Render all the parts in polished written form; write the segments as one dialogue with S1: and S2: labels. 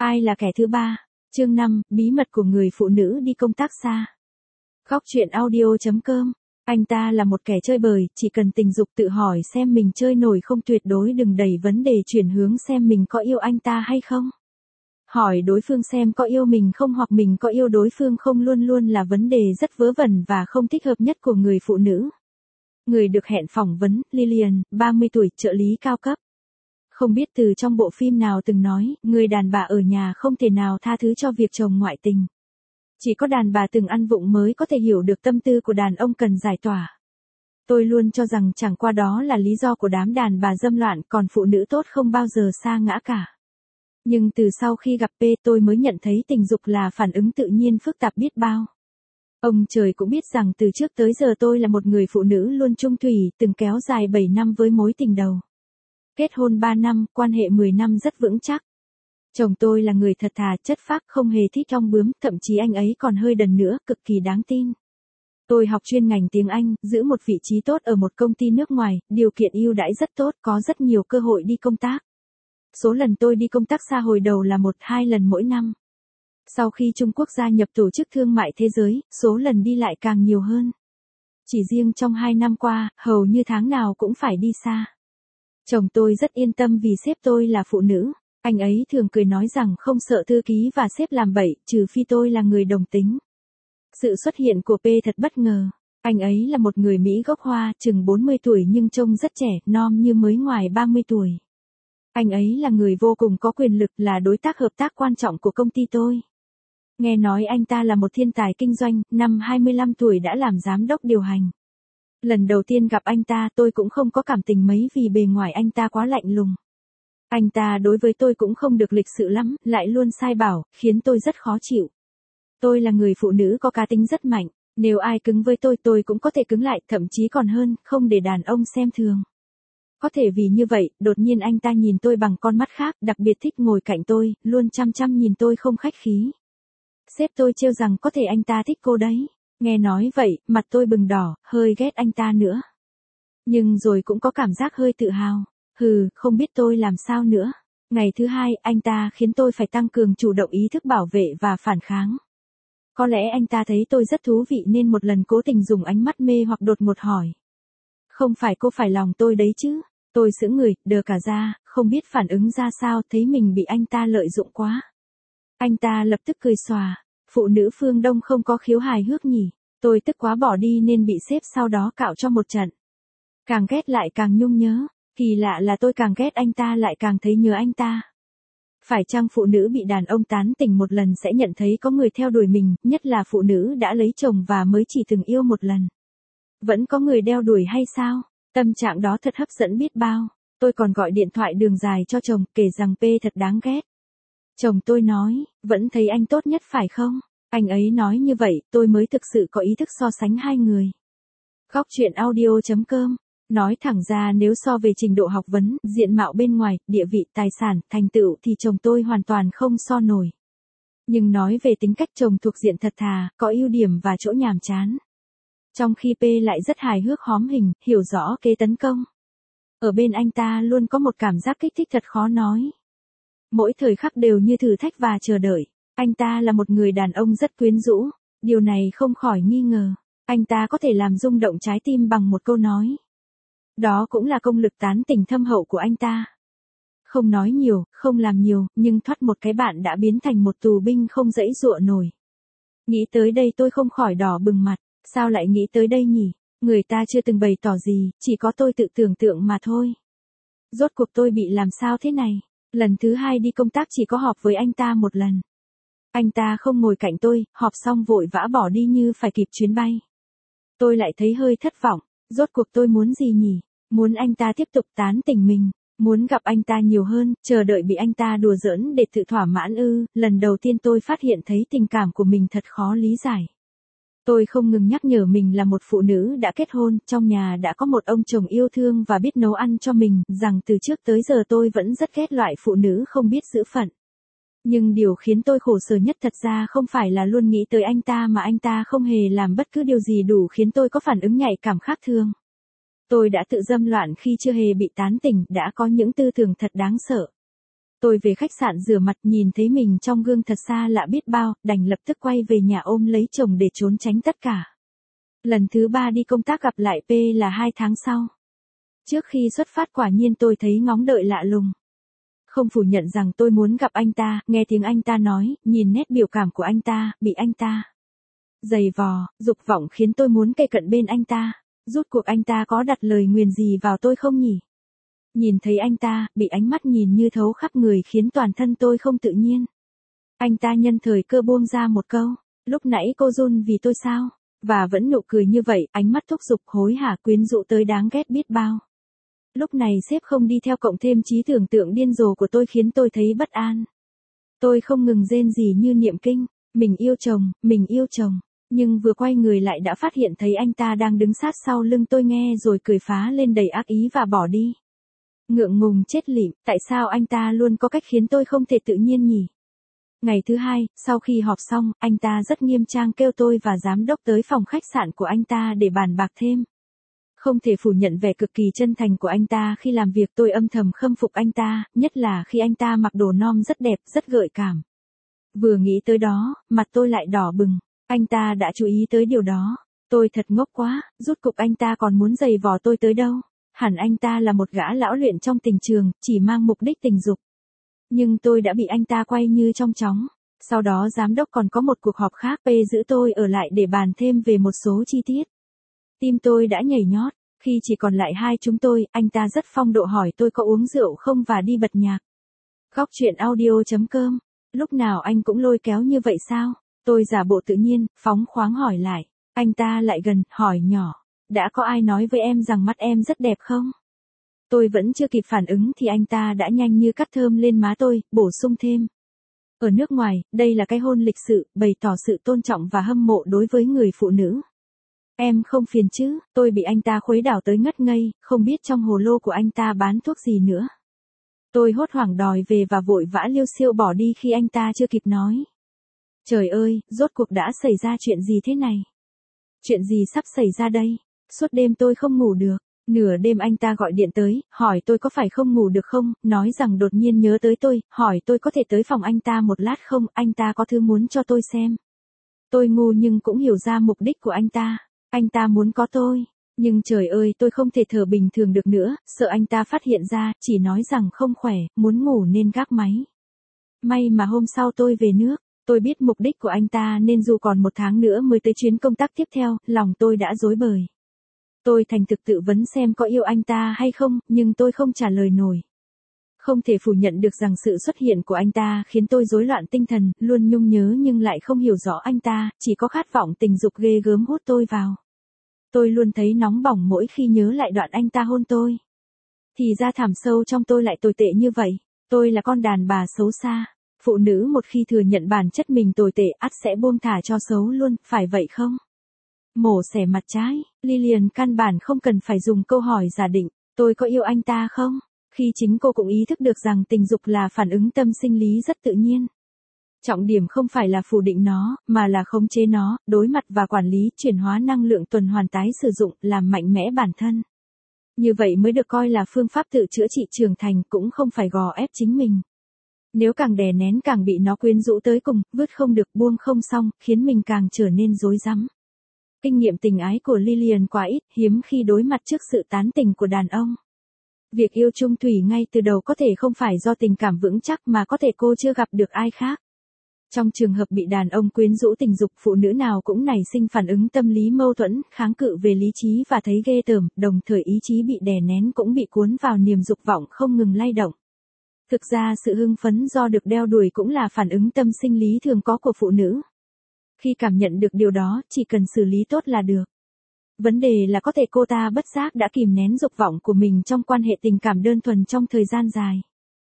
S1: Ai là kẻ thứ ba? Chương 5, bí mật của người phụ nữ đi công tác xa. Góc truyện audio.com. Anh ta là một kẻ chơi bời, chỉ cần tình dục tự hỏi xem mình chơi nổi không, tuyệt đối đừng đẩy vấn đề chuyển hướng xem mình có yêu anh ta hay không. Hỏi đối phương xem có yêu mình không hoặc mình có yêu đối phương không luôn luôn là vấn đề rất vớ vẩn và không thích hợp nhất của người phụ nữ. Người được hẹn phỏng vấn, Lillian, 30 tuổi, trợ lý cao cấp. Không biết từ trong bộ phim nào từng nói, người đàn bà ở nhà không thể nào tha thứ cho việc chồng ngoại tình. Chỉ có đàn bà từng ăn vụng mới có thể hiểu được tâm tư của đàn ông cần giải tỏa. Tôi luôn cho rằng chẳng qua đó là lý do của đám đàn bà dâm loạn, còn phụ nữ tốt không bao giờ sa ngã cả. Nhưng từ sau khi gặp P tôi mới nhận thấy tình dục là phản ứng tự nhiên phức tạp biết bao. Ông trời cũng biết rằng từ trước tới giờ tôi là một người phụ nữ luôn chung thủy, từng kéo dài 7 năm với mối tình đầu. Kết hôn 3 năm, quan hệ 10 năm rất vững chắc. Chồng tôi là người thật thà, chất phác, không hề thích ong bướm, thậm chí anh ấy còn hơi đần nữa, cực kỳ đáng tin. Tôi học chuyên ngành tiếng Anh, giữ một vị trí tốt ở một công ty nước ngoài, điều kiện ưu đãi rất tốt, có rất nhiều cơ hội đi công tác. Số lần tôi đi công tác xa hồi đầu là 1-2 lần mỗi năm. Sau khi Trung Quốc gia nhập Tổ chức Thương mại Thế giới, số lần đi lại càng nhiều hơn. Chỉ riêng trong 2 năm qua, hầu như tháng nào cũng phải đi xa. Chồng tôi rất yên tâm vì sếp tôi là phụ nữ. Anh ấy thường cười nói rằng không sợ thư ký và sếp làm bậy, trừ phi tôi là người đồng tính. Sự xuất hiện của P thật bất ngờ. Anh ấy là một người Mỹ gốc Hoa, chừng 40 tuổi nhưng trông rất trẻ, non như mới ngoài 30 tuổi. Anh ấy là người vô cùng có quyền lực, là đối tác hợp tác quan trọng của công ty tôi. Nghe nói anh ta là một thiên tài kinh doanh, năm 25 tuổi đã làm giám đốc điều hành. Lần đầu tiên gặp anh ta tôi cũng không có cảm tình mấy vì bề ngoài anh ta quá lạnh lùng. Anh ta đối với tôi cũng không được lịch sự lắm, lại luôn sai bảo, khiến tôi rất khó chịu. Tôi là người phụ nữ có cá tính rất mạnh, nếu ai cứng với tôi cũng có thể cứng lại, thậm chí còn hơn, không để đàn ông xem thường. Có thể vì như vậy, đột nhiên anh ta nhìn tôi bằng con mắt khác, đặc biệt thích ngồi cạnh tôi, luôn chăm chăm nhìn tôi không khách khí. Sếp tôi trêu rằng có thể anh ta thích cô đấy. Nghe nói vậy, mặt tôi bừng đỏ, hơi ghét anh ta nữa. Nhưng rồi cũng có cảm giác hơi tự hào. Không biết tôi làm sao nữa. Ngày thứ 2, anh ta khiến tôi phải tăng cường chủ động ý thức bảo vệ và phản kháng. Có lẽ anh ta thấy tôi rất thú vị nên một lần cố tình dùng ánh mắt mê hoặc đột ngột hỏi. Không phải cô phải lòng tôi đấy chứ? Tôi sững người, đờ cả ra, không biết phản ứng ra sao, thấy mình bị anh ta lợi dụng quá. Anh ta lập tức cười xòa. Phụ nữ phương Đông không có khiếu hài hước nhỉ? Tôi tức quá bỏ đi nên bị sếp sau đó cạo cho một trận. Càng ghét lại càng nhung nhớ. Kỳ lạ là tôi càng ghét anh ta lại càng thấy nhớ anh ta. Phải chăng phụ nữ bị đàn ông tán tỉnh một lần sẽ nhận thấy có người theo đuổi mình, nhất là phụ nữ đã lấy chồng và mới chỉ từng yêu một lần? Vẫn có người đeo đuổi hay sao? Tâm trạng đó thật hấp dẫn biết bao. Tôi còn gọi điện thoại đường dài cho chồng, kể rằng P thật đáng ghét. Chồng tôi nói, vẫn thấy anh tốt nhất phải không? Anh ấy nói như vậy, tôi mới thực sự có ý thức so sánh hai người. Góc truyện audio.com. Nói thẳng ra nếu so về trình độ học vấn, diện mạo bên ngoài, địa vị, tài sản, thành tựu thì chồng tôi hoàn toàn không so nổi. Nhưng nói về tính cách chồng thuộc diện thật thà, có ưu điểm và chỗ nhàm chán. Trong khi P lại rất hài hước hóm hình, hiểu rõ kế tấn công. Ở bên anh ta luôn có một cảm giác kích thích thật khó nói. Mỗi thời khắc đều như thử thách và chờ đợi. Anh ta là một người đàn ông rất quyến rũ. Điều này không khỏi nghi ngờ. Anh ta có thể làm rung động trái tim bằng một câu nói. Đó cũng là công lực tán tỉnh thâm hậu của anh ta. Không nói nhiều, không làm nhiều, nhưng thoát một cái bạn đã biến thành một tù binh không dãy dụa nổi. Nghĩ tới đây tôi không khỏi đỏ bừng mặt. Sao lại nghĩ tới đây nhỉ? Người ta chưa từng bày tỏ gì, chỉ có tôi tự tưởng tượng mà thôi. Rốt cuộc tôi bị làm sao thế này? Lần thứ 2 đi công tác chỉ có họp với anh ta một lần. Anh ta không ngồi cạnh tôi, họp xong vội vã bỏ đi như phải kịp chuyến bay. Tôi lại thấy hơi thất vọng. Rốt cuộc tôi muốn gì nhỉ? Muốn anh ta tiếp tục tán tỉnh mình, muốn gặp anh ta nhiều hơn, chờ đợi bị anh ta đùa giỡn để tự thỏa mãn ư? Lần đầu tiên tôi phát hiện thấy tình cảm của mình thật khó lý giải. Tôi không ngừng nhắc nhở mình là một phụ nữ đã kết hôn, trong nhà đã có một ông chồng yêu thương và biết nấu ăn cho mình, rằng từ trước tới giờ tôi vẫn rất ghét loại phụ nữ không biết giữ phận. Nhưng điều khiến tôi khổ sở nhất thật ra không phải là luôn nghĩ tới anh ta mà anh ta không hề làm bất cứ điều gì đủ khiến tôi có phản ứng nhạy cảm khác thường. Tôi đã tự dâm loạn khi chưa hề bị tán tỉnh, đã có những tư tưởng thật đáng sợ. Tôi về khách sạn rửa mặt nhìn thấy mình trong gương thật xa lạ biết bao, đành lập tức quay về nhà ôm lấy chồng để trốn tránh tất cả. Lần thứ 3 đi công tác gặp lại P là 2 tháng sau. Trước khi xuất phát quả nhiên tôi thấy ngóng đợi lạ lùng. Không phủ nhận rằng tôi muốn gặp anh ta, nghe tiếng anh ta nói, nhìn nét biểu cảm của anh ta, bị anh ta giày vò, dục vọng khiến tôi muốn kề cận bên anh ta. Rút cuộc anh ta có đặt lời nguyền gì vào tôi không nhỉ? Nhìn thấy anh ta, bị ánh mắt nhìn như thấu khắp người khiến toàn thân tôi không tự nhiên. Anh ta nhân thời cơ buông ra một câu, lúc nãy cô run vì tôi sao? Và vẫn nụ cười như vậy, ánh mắt thúc giục hối hả quyến rũ tới đáng ghét biết bao. Lúc này sếp không đi theo cộng thêm trí tưởng tượng điên rồ của tôi khiến tôi thấy bất an. Tôi không ngừng rên rỉ như niệm kinh, mình yêu chồng, mình yêu chồng. Nhưng vừa quay người lại đã phát hiện thấy anh ta đang đứng sát sau lưng tôi nghe rồi cười phá lên đầy ác ý và bỏ đi. Ngượng ngùng chết lịm, tại sao anh ta luôn có cách khiến tôi không thể tự nhiên nhỉ? Ngày thứ 2, sau khi họp xong, anh ta rất nghiêm trang kêu tôi và giám đốc tới phòng khách sạn của anh ta để bàn bạc thêm. Không thể phủ nhận vẻ cực kỳ chân thành của anh ta khi làm việc, tôi âm thầm khâm phục anh ta, nhất là khi anh ta mặc đồ nom rất đẹp, rất gợi cảm. Vừa nghĩ tới đó, mặt tôi lại đỏ bừng, anh ta đã chú ý tới điều đó. Tôi thật ngốc quá, rút cục anh ta còn muốn giày vò tôi tới đâu. Hẳn anh ta là một gã lão luyện trong tình trường, chỉ mang mục đích tình dục. Nhưng tôi đã bị anh ta quay như trong chóng. Sau đó giám đốc còn có một cuộc họp khác, P giữ tôi ở lại để bàn thêm về một số chi tiết. Tim tôi đã nhảy nhót, khi chỉ còn lại hai chúng tôi, anh ta rất phong độ hỏi tôi có uống rượu không và đi bật nhạc. Góc chuyện audio.com, lúc nào anh cũng lôi kéo như vậy sao? Tôi giả bộ tự nhiên, phóng khoáng hỏi lại. Anh ta lại gần, hỏi nhỏ. Đã có ai nói với em rằng mắt em rất đẹp không? Tôi vẫn chưa kịp phản ứng thì anh ta đã nhanh như cắt thơm lên má tôi, bổ sung thêm. Ở nước ngoài, đây là cái hôn lịch sự, bày tỏ sự tôn trọng và hâm mộ đối với người phụ nữ. Em không phiền chứ? Tôi bị anh ta khuấy đảo tới ngất ngây, không biết trong hồ lô của anh ta bán thuốc gì nữa. Tôi hốt hoảng đòi về và vội vã liêu xiêu bỏ đi khi anh ta chưa kịp nói. Trời ơi, rốt cuộc đã xảy ra chuyện gì thế này? Chuyện gì sắp xảy ra đây? Suốt đêm tôi không ngủ được. Nửa đêm anh ta gọi điện tới, hỏi tôi có phải không ngủ được không, nói rằng đột nhiên nhớ tới tôi, hỏi tôi có thể tới phòng anh ta một lát không, anh ta có thứ muốn cho tôi xem. Tôi ngu nhưng cũng hiểu ra mục đích của anh ta. Anh ta muốn có tôi. Nhưng trời ơi, tôi không thể thở bình thường được nữa, sợ anh ta phát hiện ra, chỉ nói rằng không khỏe, muốn ngủ nên gác máy. May mà hôm sau tôi về nước. Tôi biết mục đích của anh ta nên dù còn 1 tháng nữa mới tới chuyến công tác tiếp theo, lòng tôi đã rối bời. Tôi thành thực tự vấn xem có yêu anh ta hay không, nhưng tôi không trả lời nổi. Không thể phủ nhận được rằng sự xuất hiện của anh ta khiến tôi rối loạn tinh thần, luôn nhung nhớ nhưng lại không hiểu rõ anh ta, chỉ có khát vọng tình dục ghê gớm hút tôi vào. Tôi luôn thấy nóng bỏng mỗi khi nhớ lại đoạn anh ta hôn tôi. Thì ra thẳm sâu trong tôi lại tồi tệ như vậy. Tôi là con đàn bà xấu xa. Phụ nữ một khi thừa nhận bản chất mình tồi tệ ắt sẽ buông thả cho xấu luôn, phải vậy không? Mổ xẻ mặt trái, Lilian căn bản không cần phải dùng câu hỏi giả định, tôi có yêu anh ta không? Khi chính cô cũng ý thức được rằng tình dục là phản ứng tâm sinh lý rất tự nhiên. Trọng điểm không phải là phủ định nó, mà là khống chế nó, đối mặt và quản lý, chuyển hóa năng lượng tuần hoàn tái sử dụng, làm mạnh mẽ bản thân. Như vậy mới được coi là phương pháp tự chữa trị trưởng thành, cũng không phải gò ép chính mình. Nếu càng đè nén càng bị nó quyến rũ tới cùng, vứt không được buông không xong, khiến mình càng trở nên rối rắm. Kinh nghiệm tình ái của Lilian quá ít, hiếm khi đối mặt trước sự tán tỉnh của đàn ông. Việc yêu chung thủy ngay từ đầu có thể không phải do tình cảm vững chắc mà có thể cô chưa gặp được ai khác. Trong trường hợp bị đàn ông quyến rũ tình dục, phụ nữ nào cũng nảy sinh phản ứng tâm lý mâu thuẫn, kháng cự về lý trí và thấy ghê tởm, đồng thời ý chí bị đè nén cũng bị cuốn vào niềm dục vọng không ngừng lay động. Thực ra sự hưng phấn do được đeo đuổi cũng là phản ứng tâm sinh lý thường có của phụ nữ. Khi cảm nhận được điều đó, chỉ cần xử lý tốt là được. Vấn đề là có thể cô ta bất giác đã kìm nén dục vọng của mình trong quan hệ tình cảm đơn thuần trong thời gian dài.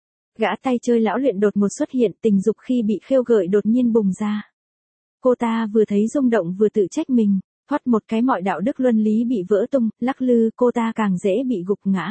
S1: Gã tay chơi lão luyện đột ngột xuất hiện, tình dục khi bị khêu gợi đột nhiên bùng ra. Cô ta vừa thấy rung động vừa tự trách mình, thoát một cái mọi đạo đức luân lý bị vỡ tung, lắc lư, cô ta càng dễ bị gục ngã.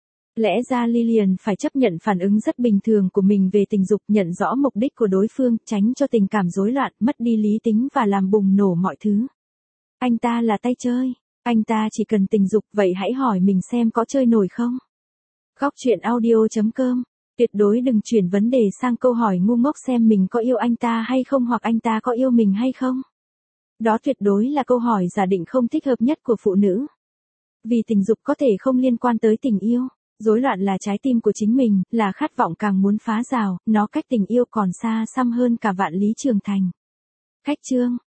S1: Lẽ ra Lilian phải chấp nhận phản ứng rất bình thường của mình về tình dục, nhận rõ mục đích của đối phương, tránh cho tình cảm rối loạn, mất đi lý tính và làm bùng nổ mọi thứ. Anh ta là tay chơi, anh ta chỉ cần tình dục, vậy hãy hỏi mình xem có chơi nổi không? Góc chuyện audio.com Tuyệt đối đừng chuyển vấn đề sang câu hỏi ngu ngốc xem mình có yêu anh ta hay không hoặc anh ta có yêu mình hay không. Đó tuyệt đối là câu hỏi giả định không thích hợp nhất của phụ nữ. Vì tình dục có thể không liên quan tới tình yêu. Rối loạn là trái tim của chính mình, là khát vọng càng muốn phá rào, nó cách tình yêu còn xa xăm hơn cả vạn lý trường thành. Cách chương